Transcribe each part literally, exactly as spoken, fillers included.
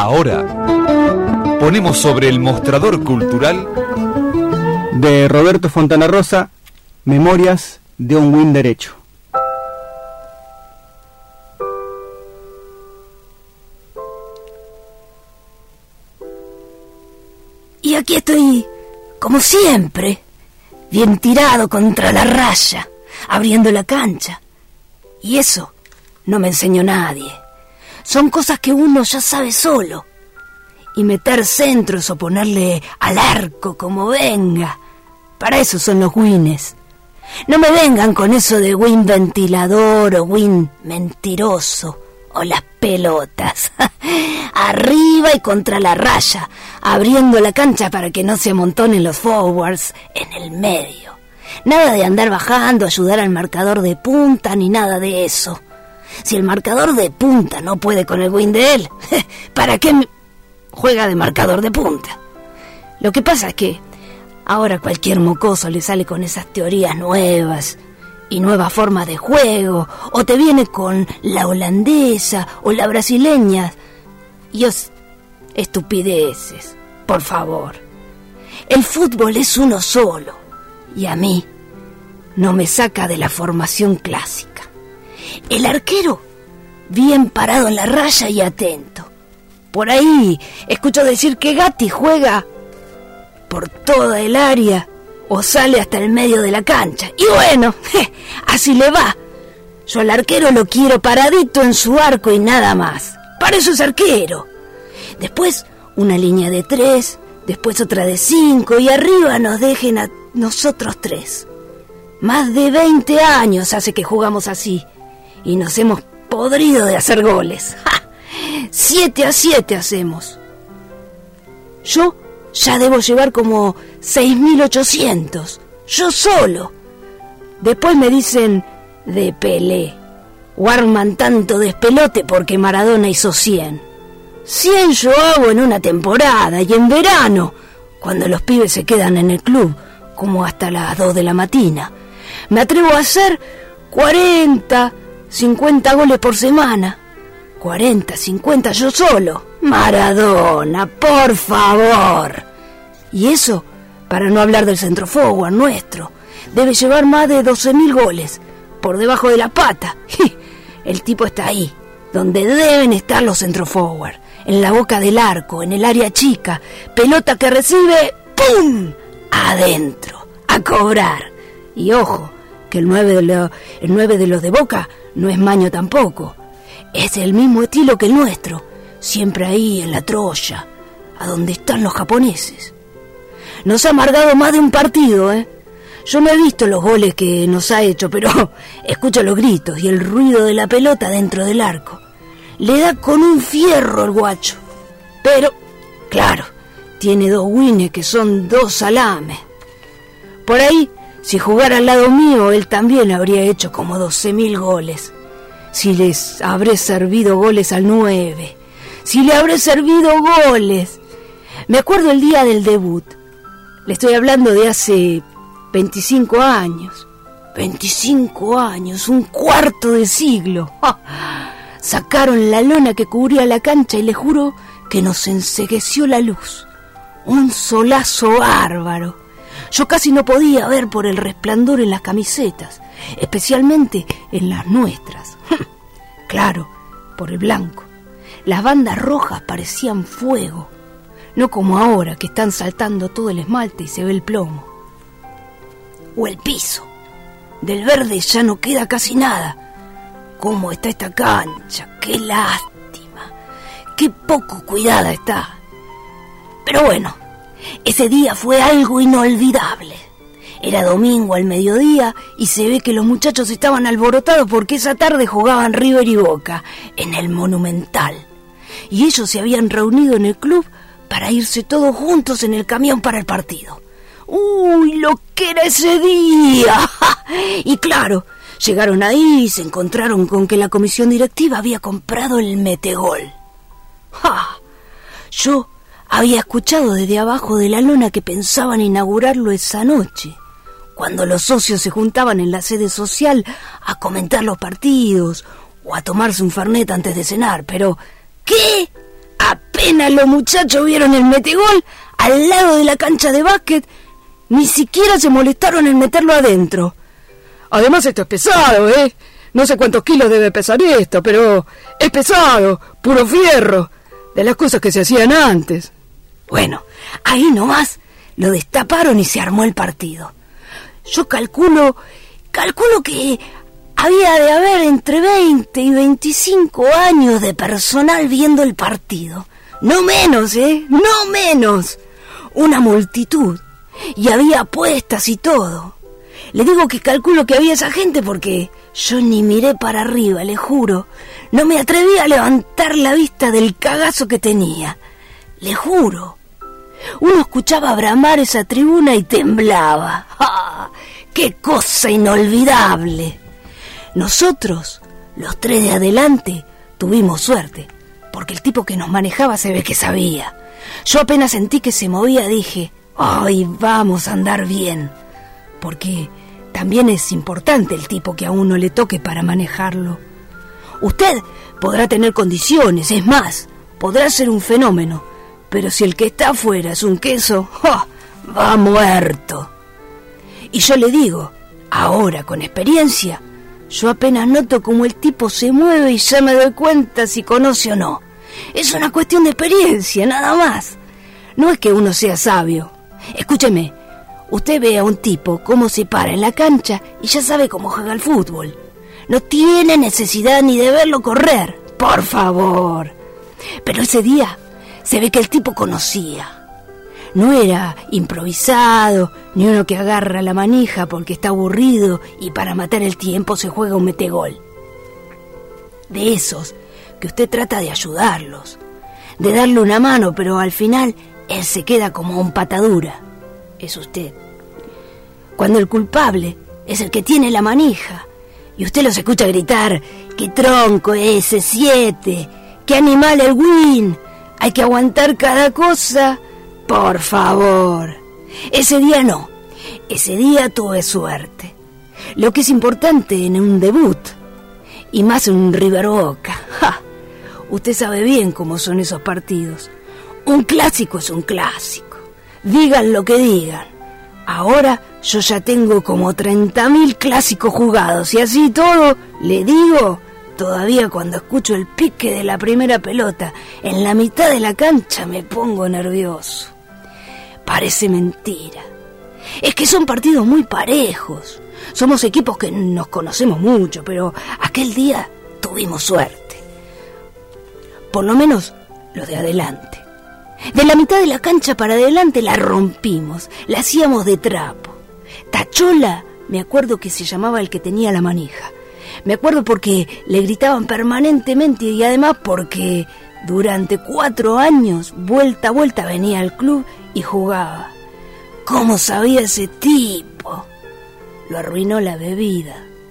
Ahora ponemos sobre el mostrador cultural de Roberto Fontana Rosa, Memorias de un Win Derecho. Y aquí estoy, como siempre, bien tirado contra la raya, abriendo la cancha. Y eso no me enseñó nadie. Son cosas que uno ya sabe solo. Y meter centros o ponerle al arco como venga. Para eso son los wines. No me vengan con eso de win ventilador o win mentiroso. O las pelotas. Arriba y contra la raya, abriendo la cancha para que no se amontonen los forwards en el medio. Nada de andar bajando, ayudar al marcador de punta, ni nada de eso. Si el marcador de punta no puede con el win de él, ¿para qué me juega de marcador de punta? Lo que pasa es que ahora cualquier mocoso le sale con esas teorías nuevas y nuevas formas de juego, o te viene con la holandesa o la brasileña. Y os... estupideces, por favor. El fútbol es uno solo, y a mí no me saca de la formación clásica. El arquero, bien parado en la raya y atento. Por ahí escucho decir que Gatti juega por toda el área o sale hasta el medio de la cancha. Y bueno, así le va. Yo al arquero lo quiero paradito en su arco y nada más. Para eso es arquero. Después una línea de tres, después otra de cinco y arriba nos dejen a nosotros tres. Más de veinte años hace que jugamos así y nos hemos podrido de hacer goles. ¡Ja! Siete a siete hacemos. Yo ya debo llevar como seis mil ochocientos. Yo solo. Después me dicen de Pelé. O arman tanto despelote porque Maradona hizo cien. Cien yo hago en una temporada y en verano, cuando los pibes se quedan en el club, como hasta las dos de la mañana. Me atrevo a hacer cuarenta, cincuenta goles por semana. cuarenta, cincuenta yo solo. Maradona, por favor. Y eso, para no hablar del centroforward nuestro, debe llevar más de doce mil goles, por debajo de la pata. El tipo está ahí, donde deben estar los centroforward, en la boca del arco, en el área chica, pelota que recibe, ¡pum!, adentro, a cobrar. Y ojo, que el nueve de, lo, el nueve de los de Boca no es maño tampoco, es el mismo estilo que el nuestro, siempre ahí en la Troya, a donde están los japoneses. Nos ha amargado más de un partido, ¿eh? Yo no he visto los goles que nos ha hecho, pero escucho los gritos y el ruido de la pelota dentro del arco. Le da con un fierro el guacho. Pero, claro, tiene dos wines que son dos salames. Por ahí, si jugara al lado mío, él también habría hecho como doce mil goles. Si les habré servido goles al nueve. Si le habré servido goles. Me acuerdo el día del debut. Le estoy hablando de hace veinticinco años. veinticinco años, un cuarto de siglo. ¡Ja! Sacaron la lona que cubría la cancha y le juro que nos encegueció la luz. Un solazo bárbaro. Yo casi no podía ver por el resplandor en las camisetas, especialmente en las nuestras. Claro, por el blanco. Las bandas rojas parecían fuego. No como ahora, que están saltando todo el esmalte y se ve el plomo. O el piso. Del verde ya no queda casi nada. ¿Cómo está esta cancha? ¡Qué lástima! ¡Qué poco cuidada está! Pero bueno, ese día fue algo inolvidable. Era domingo al mediodía y se ve que los muchachos estaban alborotados porque esa tarde jugaban River y Boca en el Monumental. Y ellos se habían reunido en el club para irse todos juntos en el camión para el partido. ¡Uy, lo que era ese día! Y claro, llegaron ahí y se encontraron con que la comisión directiva había comprado el metegol. ¡Ja! Yo había escuchado desde abajo de la lona que pensaban inaugurarlo esa noche, cuando los socios se juntaban en la sede social a comentar los partidos o a tomarse un fernet antes de cenar, pero ¿qué? ¡A apenas los muchachos vieron el metegol al lado de la cancha de básquet, ni siquiera se molestaron en meterlo adentro. Además esto es pesado, ¿eh? No sé cuántos kilos debe pesar esto, pero es pesado, puro fierro, de las cosas que se hacían antes. Bueno, ahí nomás lo destaparon y se armó el partido. Yo calculo, calculo que había de haber entre veinte y veinticinco años de personal viendo el partido. No menos, ¿eh? No menos. Una multitud. Y había apuestas y todo. Le digo que calculo que había esa gente porque yo ni miré para arriba, le juro. No me atreví a levantar la vista del cagazo que tenía. Le juro. Uno escuchaba bramar esa tribuna y temblaba. ¡Ah! ¡Qué cosa inolvidable! Nosotros, los tres de adelante, tuvimos suerte, porque el tipo que nos manejaba se ve que sabía. Yo apenas sentí que se movía, dije, ¡ay, vamos a andar bien! Porque también es importante el tipo que a uno le toque para manejarlo. Usted podrá tener condiciones, es más, podrá ser un fenómeno, pero si el que está afuera es un queso, ¡oh!, va muerto. Y yo le digo, ahora con experiencia, yo apenas noto cómo el tipo se mueve y ya me doy cuenta si conoce o no. Es una cuestión de experiencia, nada más. No es que uno sea sabio. Escúcheme, usted ve a un tipo cómo se para en la cancha y ya sabe cómo juega al fútbol. No tiene necesidad ni de verlo correr, por favor. Pero ese día se ve que el tipo conocía. No era improvisado, ni uno que agarra la manija porque está aburrido y para matar el tiempo se juega un metegol. De esos que usted trata de ayudarlos, de darle una mano, pero al final él se queda como un patadura. Es usted. Cuando el culpable es el que tiene la manija y usted los escucha gritar, ¡qué tronco ese siete! ¡Qué animal el win! Hay que aguantar cada cosa. Por favor. Ese día no. Ese día tuve suerte. Lo que es importante en un debut, y más en un River Boca. ¡Ja! Usted sabe bien cómo son esos partidos. Un clásico es un clásico. Digan lo que digan. Ahora yo ya tengo como treinta mil clásicos jugados y así todo, le digo, todavía cuando escucho el pique de la primera pelota en la mitad de la cancha me pongo nervioso. Parece mentira. Es que son partidos muy parejos. Somos equipos que nos conocemos mucho, pero aquel día tuvimos suerte. Por lo menos los de adelante. De la mitad de la cancha para adelante la rompimos, la hacíamos de trapo. Tachola, me acuerdo que se llamaba el que tenía la manija. Me acuerdo porque le gritaban permanentemente y además porque durante cuatro años, vuelta a vuelta, venía al club y jugaba. ¿Cómo sabía ese tipo? Lo arruinó la bebida.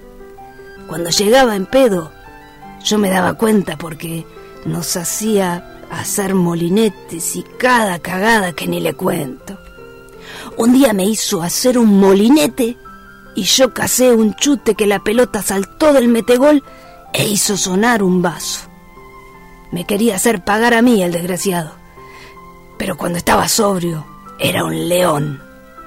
Cuando llegaba en pedo, yo me daba cuenta porque nos hacía hacer molinetes y cada cagada que ni le cuento. Un día me hizo hacer un molinete y yo casé un chute que la pelota saltó del metegol e hizo sonar un vaso. Me quería hacer pagar a mí el desgraciado, pero cuando estaba sobrio era un león.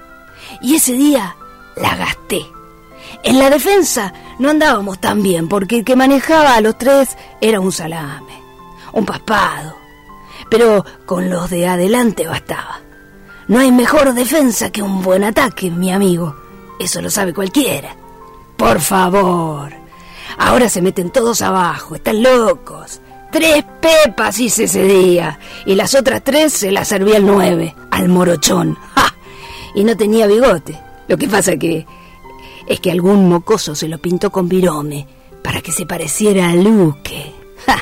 Y ese día la gasté. En la defensa no andábamos tan bien porque el que manejaba a los tres era un salame, un paspado, pero con los de adelante bastaba. No hay mejor defensa que un buen ataque, mi amigo. Eso lo sabe cualquiera. Por favor. Ahora se meten todos abajo, están locos. Tres pepas hice ese día y las otras tres se las servía el nueve, al morochón. ¡Ja! Y no tenía bigote. Lo que pasa que es que algún mocoso se lo pintó con virome para que se pareciera a Luque. ¡Ja!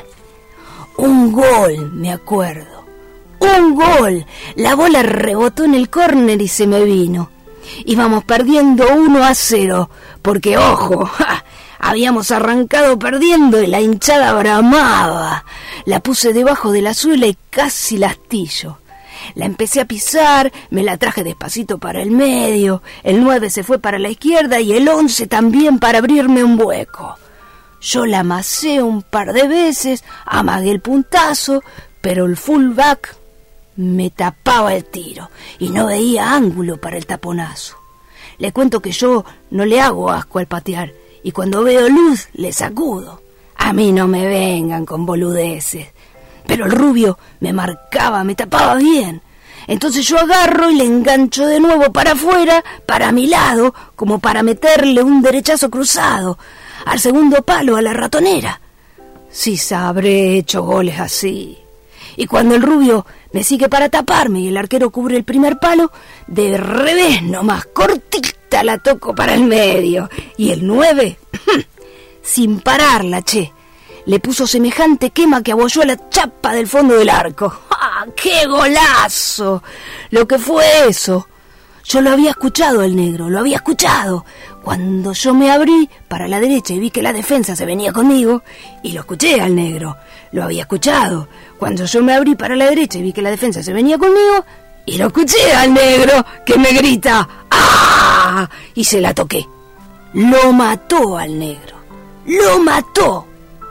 Un gol, me acuerdo. ¡Un gol! La bola rebotó en el córner y se me vino. Íbamos perdiendo uno a cero, porque, ojo, ¡ja!, habíamos arrancado perdiendo y la hinchada bramaba. La puse debajo de la suela y casi la astillo. La empecé a pisar, me la traje despacito para el medio, el nueve se fue para la izquierda y el once también para abrirme un hueco. Yo la amasé un par de veces, amagué el puntazo, pero el fullback me tapaba el tiro y no veía ángulo para el taponazo. Le cuento que yo no le hago asco al patear y cuando veo luz le sacudo. A mí no me vengan con boludeces. Pero el rubio me marcaba, me tapaba bien. Entonces yo agarro y le engancho de nuevo para afuera, para mi lado, como para meterle un derechazo cruzado, al segundo palo, a la ratonera. Sí sabré hecho goles así. Y cuando el rubio me sigue para taparme y el arquero cubre el primer palo, de revés nomás, cortita la toco para el medio. Y el nueve, sin pararla, che, le puso semejante quema que abolló a la chapa del fondo del arco. ¡Ah, qué golazo! Lo que fue eso. Yo lo había escuchado el negro, lo había escuchado. Cuando yo me abrí para la derecha y vi que la defensa se venía conmigo, y lo escuché al negro, lo había escuchado. Cuando yo me abrí para la derecha y vi que la defensa se venía conmigo, y lo escuché al negro que me grita ¡ah! Y se la toqué. Lo mató al negro. ¡Lo mató!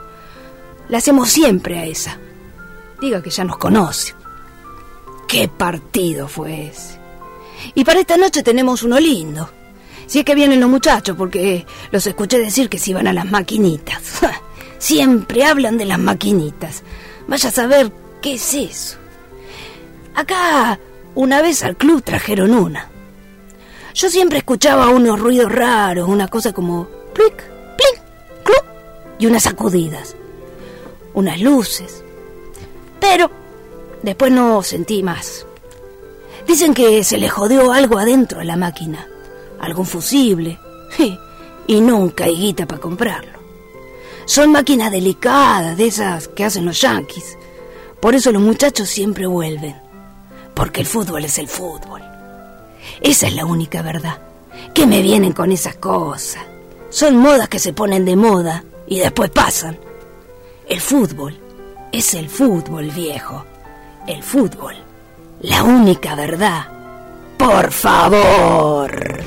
La hacemos siempre a esa. Diga que ya nos conoce. ¡Qué partido fue ese! Y para esta noche tenemos uno lindo. Si es que vienen los muchachos, porque los escuché decir que se iban a las maquinitas. Siempre hablan de las maquinitas. Vaya a saber qué es eso. Acá una vez al club trajeron una. Yo siempre escuchaba unos ruidos raros, una cosa como plic, plic, clup, y unas sacudidas, unas luces. Pero después no sentí más. Dicen que se le jodió algo adentro a la máquina, algún fusible, y nunca hay guita para comprarlo. Son máquinas delicadas, de esas que hacen los yanquis. Por eso los muchachos siempre vuelven, porque el fútbol es el fútbol. Esa es la única verdad. ¿Qué me vienen con esas cosas? Son modas que se ponen de moda y después pasan. El fútbol es el fútbol, viejo. El fútbol, la única verdad. Por favor.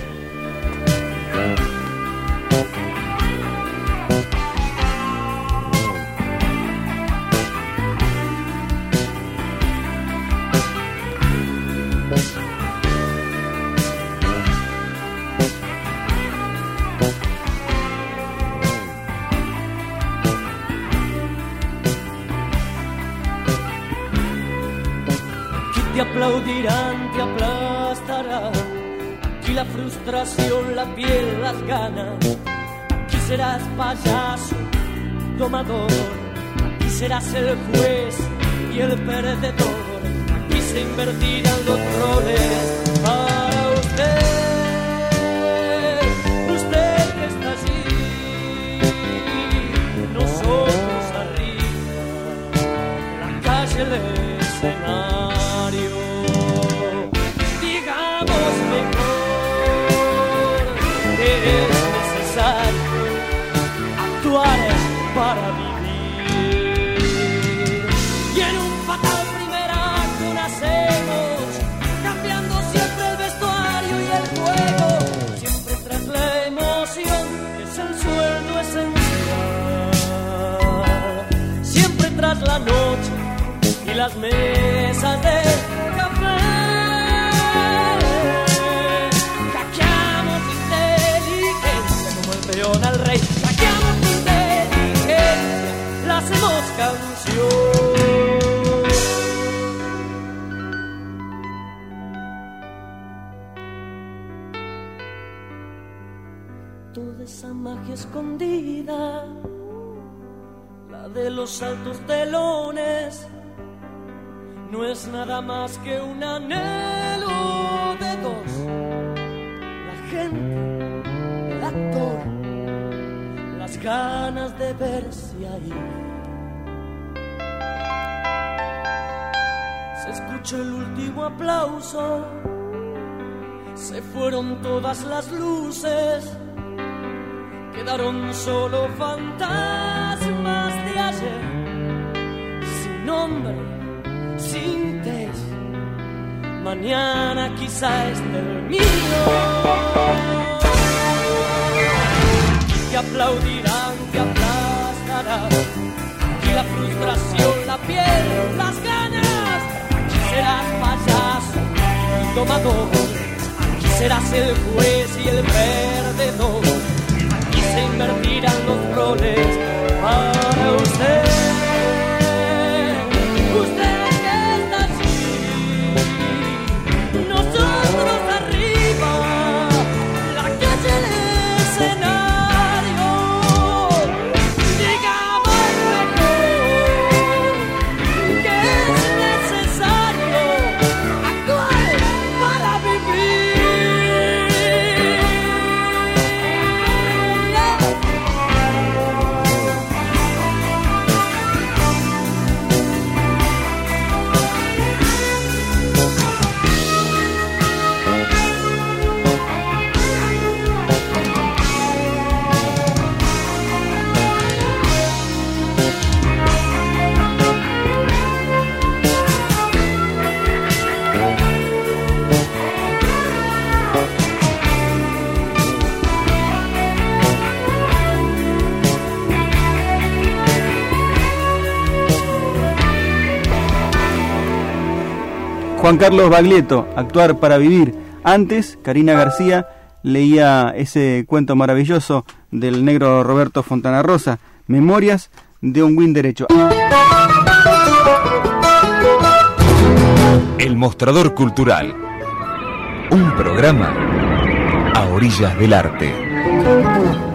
Te aplaudirán, te aplastarán. Aquí la frustración, la piel, las ganas. Aquí serás payaso, domador. Aquí serás el juez y el perdedor. Aquí se invertirán los roles para usted. Usted que está allí, nosotros arriba. La calle, el escenario. Para vivir. Y en un fatal primer acto nacemos, cambiando siempre el vestuario y el juego, siempre tras la emoción, que es el sueldo esencial, siempre tras la noche y las mesas de café. Hackeamos inteligencia como el peón al rey. Hackeamos hacemos canción. Toda esa magia escondida, la de los altos telones, no es nada más que un anhelo de dos. La gente, el actor, las ganas de verse ahí. Se escuchó el último aplauso, se fueron todas las luces, quedaron solo fantasmas de ayer, sin nombre, sin test. Mañana quizá esté el mío. Te aplaudirán, te aplastarán, y la frustración, la piel, las ganas domador. Aquí serás el juez y el perdedor. Aquí se invertirán los roles para usted. Usted que está allí, nosotros arriba, la calle, el escenario. Digamos mejor que es necesario actuar para vivir. Juan Carlos Baglietto, Actuar para Vivir. Antes, Karina García leía ese cuento maravilloso del negro Roberto Fontana Rosa, Memorias de un Win Derecho. El Mostrador Cultural, un programa a orillas del arte.